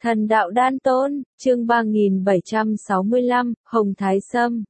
Thần đạo đan tôn, chương 3765, Hồng Thái Sâm.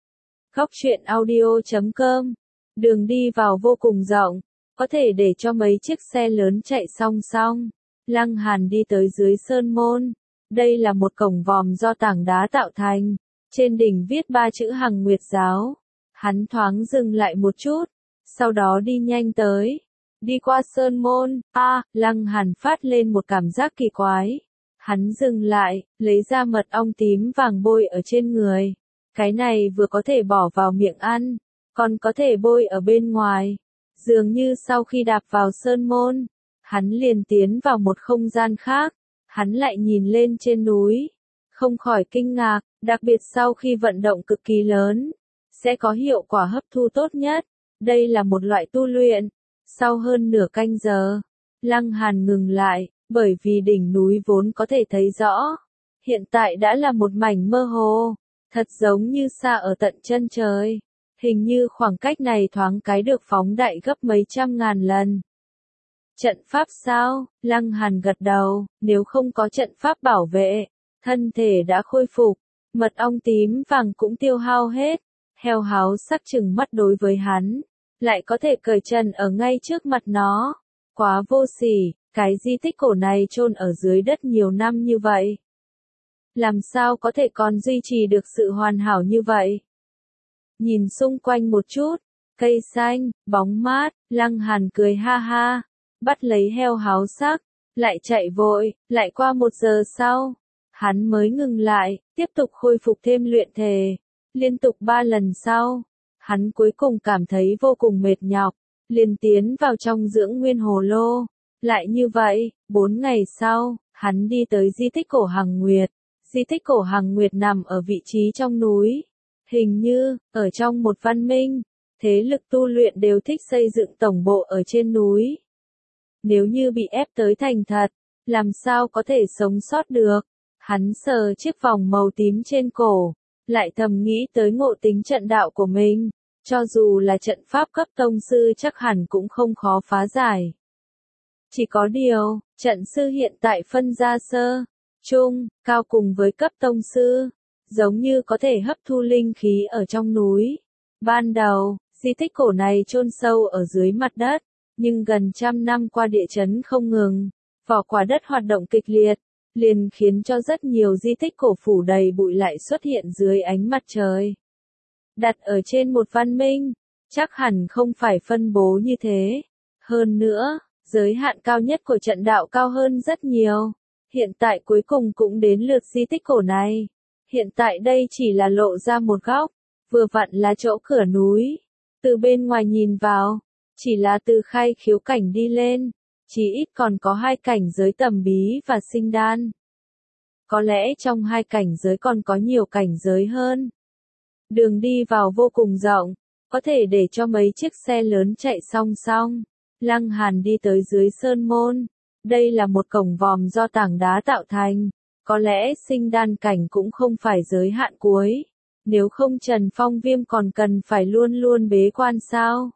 Góc truyện audio.com. Đường đi vào vô cùng rộng, có thể để cho mấy chiếc xe lớn chạy song song. Lăng Hàn đi tới dưới sơn môn. Đây là một cổng vòm do tảng đá tạo thành. Trên đỉnh viết 3 chữ Hằng Nguyệt Giáo. Hắn thoáng dừng lại một chút, sau đó đi nhanh tới. Đi qua sơn môn, Lăng Hàn phát lên một cảm giác kỳ quái. Hắn dừng lại, lấy ra mật ong tím vàng bôi ở trên người. Cái này vừa có thể bỏ vào miệng ăn, còn có thể bôi ở bên ngoài. Dường như sau khi đạp vào sơn môn, hắn liền tiến vào một không gian khác. Hắn lại nhìn lên trên núi, không khỏi kinh ngạc, đặc biệt sau khi vận động cực kỳ lớn, sẽ có hiệu quả hấp thu tốt nhất. Đây là một loại tu luyện. Sau hơn nửa canh giờ, Lăng Hàn ngừng lại, bởi vì đỉnh núi vốn có thể thấy rõ, hiện tại đã là một mảnh mơ hồ, thật giống như xa ở tận chân trời. Hình như khoảng cách này thoáng cái được phóng đại gấp mấy trăm ngàn lần. Trận pháp sao? Lăng Hàn gật đầu, nếu không có trận pháp bảo vệ, thân thể đã khôi phục, mật ong tím vàng cũng tiêu hao hết. Heo háo sắc chừng mắt đối với hắn, lại có thể cởi trần ở ngay trước mặt nó. Quá vô sỉ, cái di tích cổ này chôn ở dưới đất nhiều năm như vậy. Làm sao có thể còn duy trì được sự hoàn hảo như vậy? Nhìn xung quanh một chút, cây xanh, bóng mát, Lăng Hàn cười ha ha, bắt lấy heo háo sắc, lại chạy vội. Lại qua 1 giờ sau, hắn mới ngừng lại, tiếp tục khôi phục thêm luyện thể. Liên tục 3 lần sau, hắn cuối cùng cảm thấy vô cùng mệt nhọc, liền tiến vào trong dưỡng nguyên hồ lô. Lại như vậy, 4 ngày sau, hắn đi tới di tích cổ Hằng Nguyệt. Di tích cổ Hằng Nguyệt nằm ở vị trí trong núi. Hình như, ở trong một văn minh, thế lực tu luyện đều thích xây dựng tổng bộ ở trên núi. Nếu như bị ép tới thành thật, làm sao có thể sống sót được? Hắn sờ chiếc vòng màu tím trên cổ, lại thầm nghĩ tới ngộ tính trận đạo của mình. Cho dù là trận pháp cấp tông sư chắc hẳn cũng không khó phá giải. Chỉ có điều, trận sư hiện tại phân ra sơ, trung, cao cùng với cấp tông sư, giống như có thể hấp thu linh khí ở trong núi. Ban đầu, di tích cổ này chôn sâu ở dưới mặt đất, nhưng gần trăm năm qua địa chấn không ngừng, vỏ quả đất hoạt động kịch liệt, liền khiến cho rất nhiều di tích cổ phủ đầy bụi lại xuất hiện dưới ánh mặt trời. Đặt ở trên một văn minh, chắc hẳn không phải phân bố như thế. Hơn nữa, giới hạn cao nhất của trận đạo cao hơn rất nhiều. Hiện tại cuối cùng cũng đến lượt di tích cổ này. Hiện tại đây chỉ là lộ ra một góc, vừa vặn là chỗ cửa núi. Từ bên ngoài nhìn vào, chỉ là từ khai khiếu cảnh đi lên, chỉ ít còn có 2 cảnh giới tầm bí và sinh đan. Có lẽ trong 2 cảnh giới còn có nhiều cảnh giới hơn. Đường đi vào vô cùng rộng, có thể để cho mấy chiếc xe lớn chạy song song. Lăng Hàn đi tới dưới sơn môn. Đây là một cổng vòm do tảng đá tạo thành. Có lẽ sinh đan cảnh cũng không phải giới hạn cuối. Nếu không Trần Phong Viêm còn cần phải luôn luôn bế quan sao?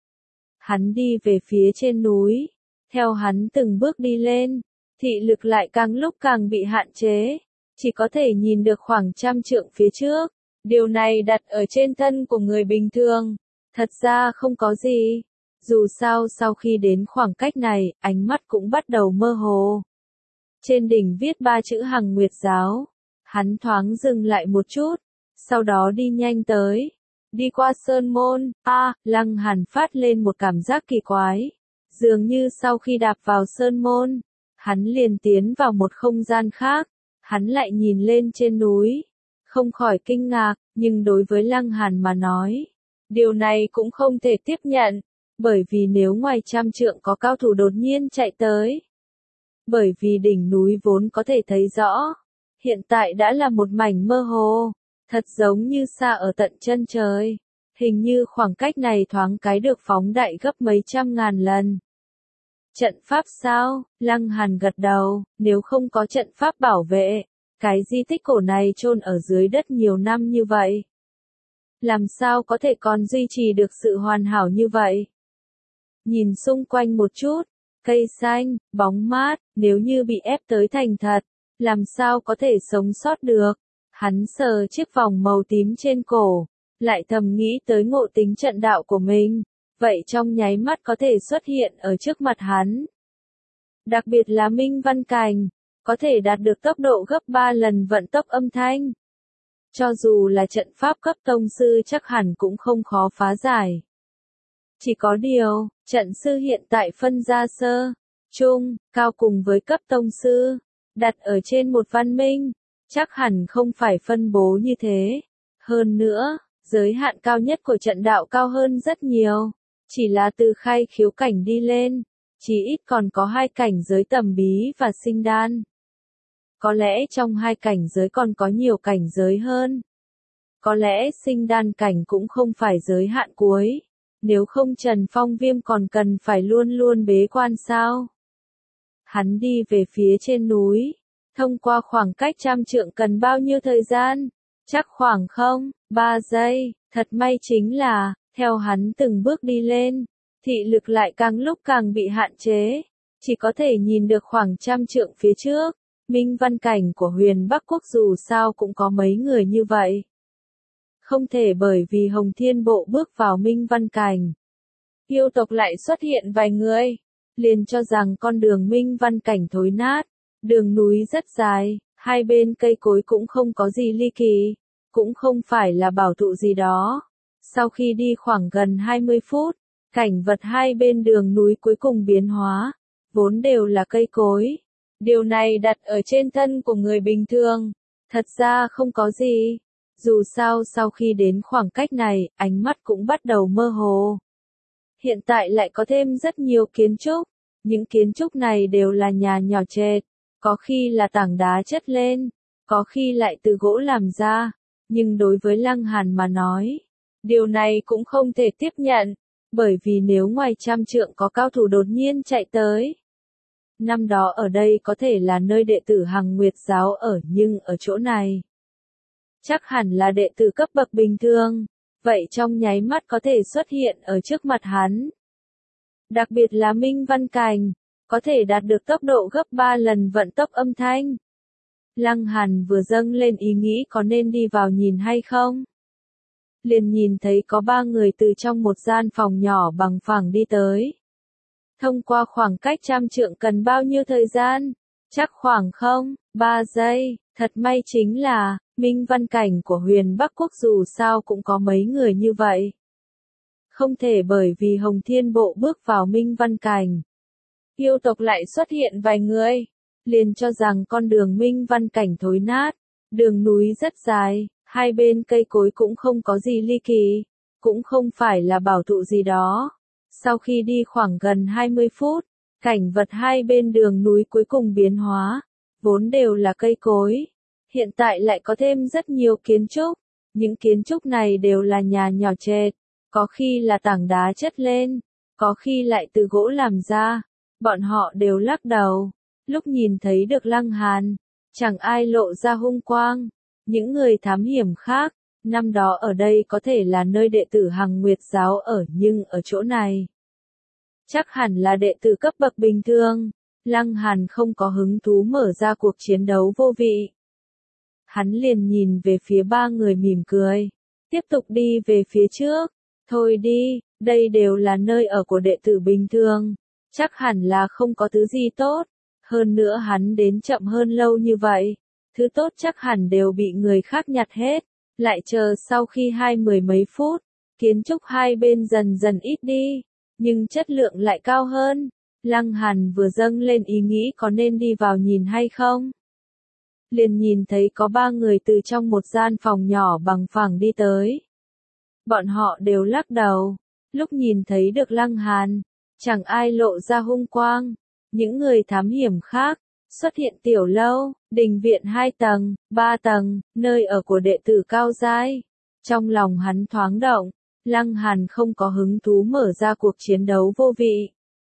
Hắn đi về phía trên núi. Theo hắn từng bước đi lên, thị lực lại càng lúc càng bị hạn chế. Chỉ có thể nhìn được khoảng trăm trượng phía trước. Điều này đặt ở trên thân của người bình thường, thật ra không có gì. Dù sao sau khi đến khoảng cách này, ánh mắt cũng bắt đầu mơ hồ. Trên đỉnh viết 3 chữ Hằng Nguyệt Giáo. Hắn thoáng dừng lại một chút, sau đó đi nhanh tới. Đi qua sơn môn, Lăng Hàn phát lên một cảm giác kỳ quái. Dường như sau khi đạp vào sơn môn, hắn liền tiến vào một không gian khác. Hắn lại nhìn lên trên núi, không khỏi kinh ngạc, nhưng đối với Lăng Hàn mà nói, điều này cũng không thể tiếp nhận, bởi vì nếu ngoài trăm trượng có cao thủ đột nhiên chạy tới. Bởi vì đỉnh núi vốn có thể thấy rõ, hiện tại đã là một mảnh mơ hồ, thật giống như xa ở tận chân trời. Hình như khoảng cách này thoáng cái được phóng đại gấp mấy trăm ngàn lần. Trận pháp sao? Lăng Hàn gật đầu, nếu không có trận pháp bảo vệ, cái di tích cổ này chôn ở dưới đất nhiều năm như vậy. Làm sao có thể còn duy trì được sự hoàn hảo như vậy? Nhìn xung quanh một chút, cây xanh, bóng mát, nếu như bị ép tới thành thật, làm sao có thể sống sót được. Hắn sờ chiếc vòng màu tím trên cổ, lại thầm nghĩ tới ngộ tính trận đạo của mình, vậy trong nháy mắt có thể xuất hiện ở trước mặt hắn. Đặc biệt là Minh Văn Cảnh, có thể đạt được tốc độ gấp 3 lần vận tốc âm thanh. Cho dù là trận pháp cấp tông sư chắc hẳn cũng không khó phá giải. Chỉ có điều, trận sư hiện tại phân ra sơ, trung, cao cùng với cấp tông sư, đặt ở trên một văn minh, chắc hẳn không phải phân bố như thế. Hơn nữa, giới hạn cao nhất của trận đạo cao hơn rất nhiều, chỉ là từ khai khiếu cảnh đi lên, chỉ ít còn có 2 cảnh giới tầm bí và sinh đan. Có lẽ trong 2 cảnh giới còn có nhiều cảnh giới hơn. Có lẽ sinh đan cảnh cũng không phải giới hạn cuối, nếu không Trần Phong Viêm còn cần phải luôn luôn bế quan sao. Hắn đi về phía trên núi, thông qua khoảng cách 100 trượng cần bao nhiêu thời gian? Chắc khoảng 3 giây, thật may chính là, theo hắn từng bước đi lên, thị lực lại càng lúc càng bị hạn chế, chỉ có thể nhìn được khoảng 100 trượng phía trước. Minh Văn Cảnh của Huyền Bắc Quốc dù sao cũng có mấy người như vậy. Không thể bởi vì Hồng Thiên Bộ bước vào Minh Văn Cảnh, yêu tộc lại xuất hiện vài người, liền cho rằng con đường Minh Văn Cảnh thối nát, đường núi rất dài, hai bên cây cối cũng không có gì ly kỳ, cũng không phải là bảo thụ gì đó. Sau khi đi khoảng gần 20 phút, cảnh vật hai bên đường núi cuối cùng biến hóa, vốn đều là cây cối. Điều này đặt ở trên thân của người bình thường, thật ra không có gì. Dù sao sau khi đến khoảng cách này, ánh mắt cũng bắt đầu mơ hồ. Hiện tại lại có thêm rất nhiều kiến trúc, những kiến trúc này đều là nhà nhỏ trệt, có khi là tảng đá chất lên, có khi lại từ gỗ làm ra, nhưng đối với Lăng Hàn mà nói, điều này cũng không thể tiếp nhận, bởi vì nếu ngoài 100 trượng có cao thủ đột nhiên chạy tới. Năm đó ở đây có thể là nơi đệ tử Hằng Nguyệt giáo ở, nhưng ở chỗ này chắc hẳn là đệ tử cấp bậc bình thường, vậy trong nháy mắt có thể xuất hiện ở trước mặt hắn. Đặc biệt là Minh Văn Cảnh, có thể đạt được tốc độ gấp 3 lần vận tốc âm thanh. Lăng Hàn vừa dâng lên ý nghĩ có nên đi vào nhìn hay không. Liền nhìn thấy có 3 người từ trong một gian phòng nhỏ bằng phẳng đi tới. Thông qua khoảng cách 100 trượng cần bao nhiêu thời gian? Chắc khoảng 3 giây, thật may chính là, Minh Văn Cảnh của Huyền Bắc Quốc dù sao cũng có mấy người như vậy. Không thể bởi vì Hồng Thiên Bộ bước vào Minh Văn Cảnh, yêu tộc lại xuất hiện vài người, liền cho rằng con đường Minh Văn Cảnh thối nát, đường núi rất dài, hai bên cây cối cũng không có gì ly kỳ, cũng không phải là bảo thụ gì đó. Sau khi đi khoảng gần 20 phút, cảnh vật hai bên đường núi cuối cùng biến hóa, vốn đều là cây cối. Hiện tại lại có thêm rất nhiều kiến trúc, những kiến trúc này đều là nhà nhỏ trệt, có khi là tảng đá chất lên, có khi lại từ gỗ làm ra. Bọn họ đều lắc đầu, lúc nhìn thấy được Lăng Hàn, chẳng ai lộ ra hung quang. Những người thám hiểm khác, năm đó ở đây có thể là nơi đệ tử Hằng Nguyệt giáo ở, nhưng ở chỗ này chắc hẳn là đệ tử cấp bậc bình thường. Lăng Hàn không có hứng thú mở ra cuộc chiến đấu vô vị. Hắn liền nhìn về phía 3 người mỉm cười, tiếp tục đi về phía trước. Thôi đi, đây đều là nơi ở của đệ tử bình thường, chắc hẳn là không có thứ gì tốt. Hơn nữa hắn đến chậm hơn lâu như vậy, thứ tốt chắc hẳn đều bị người khác nhặt hết. Lại chờ sau khi 20 mấy phút, kiến trúc hai bên dần dần ít đi, nhưng chất lượng lại cao hơn. Lăng Hàn vừa dâng lên ý nghĩ có nên đi vào nhìn hay không. Liền nhìn thấy có 3 người từ trong một gian phòng nhỏ bằng phẳng đi tới. Bọn họ đều lắc đầu, lúc nhìn thấy được Lăng Hàn, chẳng ai lộ ra hung quang. Những người thám hiểm khác, xuất hiện tiểu lâu, đình viện 2 tầng, 3 tầng, nơi ở của đệ tử cao giai. Trong lòng hắn thoáng động, Lăng Hàn không có hứng thú mở ra cuộc chiến đấu vô vị.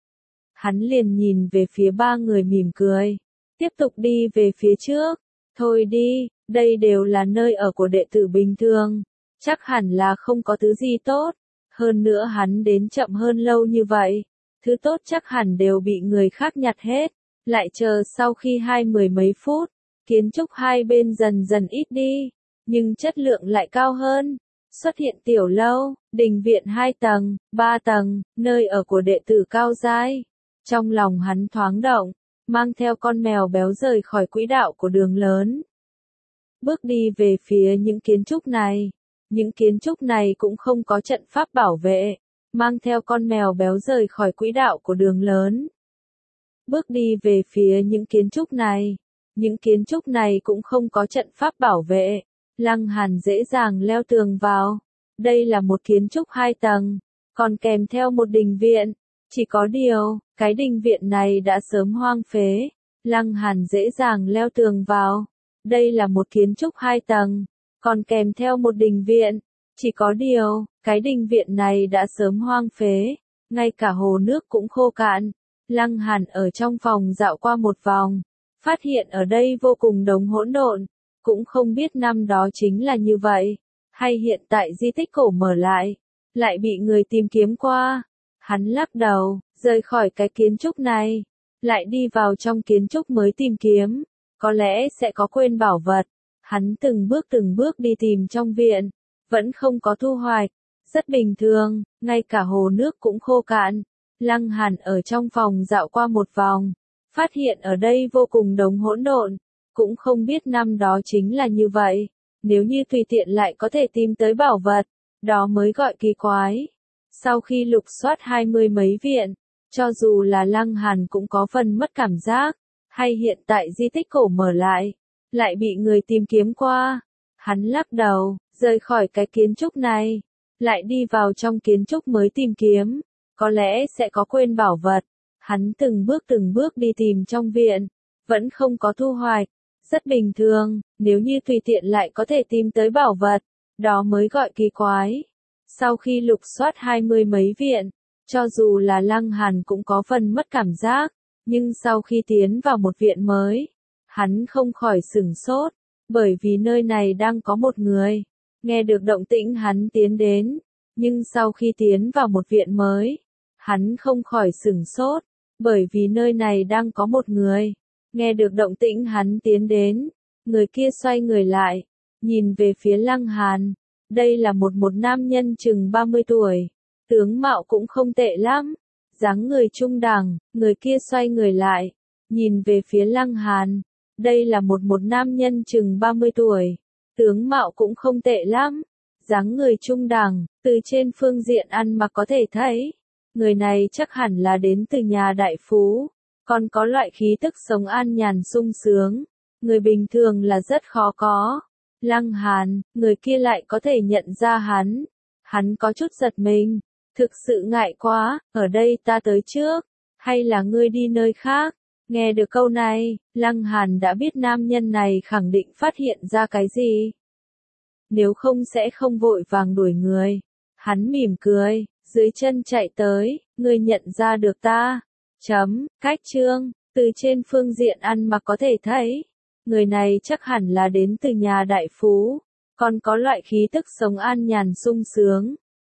Hắn liền nhìn về phía 3 người mỉm cười, tiếp tục đi về phía trước. Thôi đi, đây đều là nơi ở của đệ tử bình thường, chắc hẳn là không có thứ gì tốt. Hơn nữa hắn đến chậm hơn lâu như vậy, thứ tốt chắc hẳn đều bị người khác nhặt hết. Lại chờ sau khi 20 mấy phút, Kiến trúc hai bên dần dần ít đi, nhưng chất lượng lại cao hơn. Xuất hiện tiểu lâu, đình viện 2 tầng, 3 tầng, nơi ở của đệ tử cao giai. Trong lòng hắn thoáng động, mang theo con mèo béo rời khỏi quỹ đạo của đường lớn. Bước đi về phía những kiến trúc này. Những kiến trúc này cũng không có trận pháp bảo vệ, mang theo con mèo béo rời khỏi quỹ đạo của đường lớn. Bước đi về phía những kiến trúc này. Những kiến trúc này cũng không có trận pháp bảo vệ. Lăng Hàn dễ dàng leo tường vào. Đây là một kiến trúc 2 tầng, còn kèm theo một đình viện. Chỉ có điều, cái đình viện này đã sớm hoang phế. Lăng Hàn dễ dàng leo tường vào. Đây là một kiến trúc 2 tầng, còn kèm theo một đình viện. Chỉ có điều, cái đình viện này đã sớm hoang phế. Ngay cả hồ nước cũng khô cạn. Lăng Hàn ở trong phòng dạo qua một vòng, phát hiện ở đây vô cùng đống hỗn độn. Cũng không biết năm đó chính là như vậy, hay hiện tại di tích cổ mở lại bị người tìm kiếm qua. Hắn lắc đầu, rời khỏi cái kiến trúc này, lại đi vào trong kiến trúc mới tìm kiếm, có lẽ sẽ có quên bảo vật. Hắn từng bước đi tìm trong viện, vẫn không có thu hoạch, rất bình thường, ngay cả hồ nước cũng khô cạn. Lăng Hàn ở trong phòng dạo qua một vòng, phát hiện ở đây vô cùng đống hỗn độn. Cũng không biết năm đó chính là như vậy, nếu như tùy tiện lại có thể tìm tới bảo vật, đó mới gọi kỳ quái. Sau khi lục soát 20 mấy viện, cho dù là Lăng Hàn cũng có phần mất cảm giác, hay hiện tại di tích cổ mở lại bị người tìm kiếm qua. Hắn lắc đầu, rời khỏi cái kiến trúc này, lại đi vào trong kiến trúc mới tìm kiếm, có lẽ sẽ có quên bảo vật. Hắn từng bước đi tìm trong viện, vẫn không có thu hoạch. Rất bình thường, nếu như tùy tiện lại có thể tìm tới bảo vật, đó mới gọi kỳ quái. Sau khi lục soát 20 mấy viện, cho dù là Lăng Hàn cũng có phần mất cảm giác, nhưng sau khi tiến vào một viện mới, hắn không khỏi sửng sốt, bởi vì nơi này đang có một người. Nghe được động tĩnh hắn tiến đến, nhưng sau khi tiến vào một viện mới, hắn không khỏi sửng sốt, bởi vì nơi này đang có một người. Nghe được động tĩnh hắn tiến đến, người kia xoay người lại, nhìn về phía Lăng Hàn. Đây là một nam nhân chừng 30 tuổi, tướng mạo cũng không tệ lắm, dáng người trung đẳng. Người kia xoay người lại, nhìn về phía Lăng Hàn. Đây là một nam nhân chừng 30 tuổi, tướng mạo cũng không tệ lắm, dáng người trung đẳng. Từ trên phương diện ăn mặc có thể thấy, người này chắc hẳn là đến từ nhà đại phú. Còn có loại khí tức sống an nhàn sung sướng, người bình thường là rất khó có. Lăng Hàn, người kia lại có thể nhận ra hắn có chút giật mình, thực sự ngại quá. Ở đây ta tới trước, hay là ngươi đi nơi khác? Nghe được câu này, Lăng Hàn đã biết nam nhân này khẳng định phát hiện ra cái gì. Nếu không sẽ không vội vàng đuổi người. Hắn mỉm cười, dưới chân chạy tới, ngươi nhận ra được ta. Cách chương, từ trên phương diện ăn mặc có thể thấy, người này chắc hẳn là đến từ nhà đại phú, còn có loại khí tức sống an nhàn sung sướng,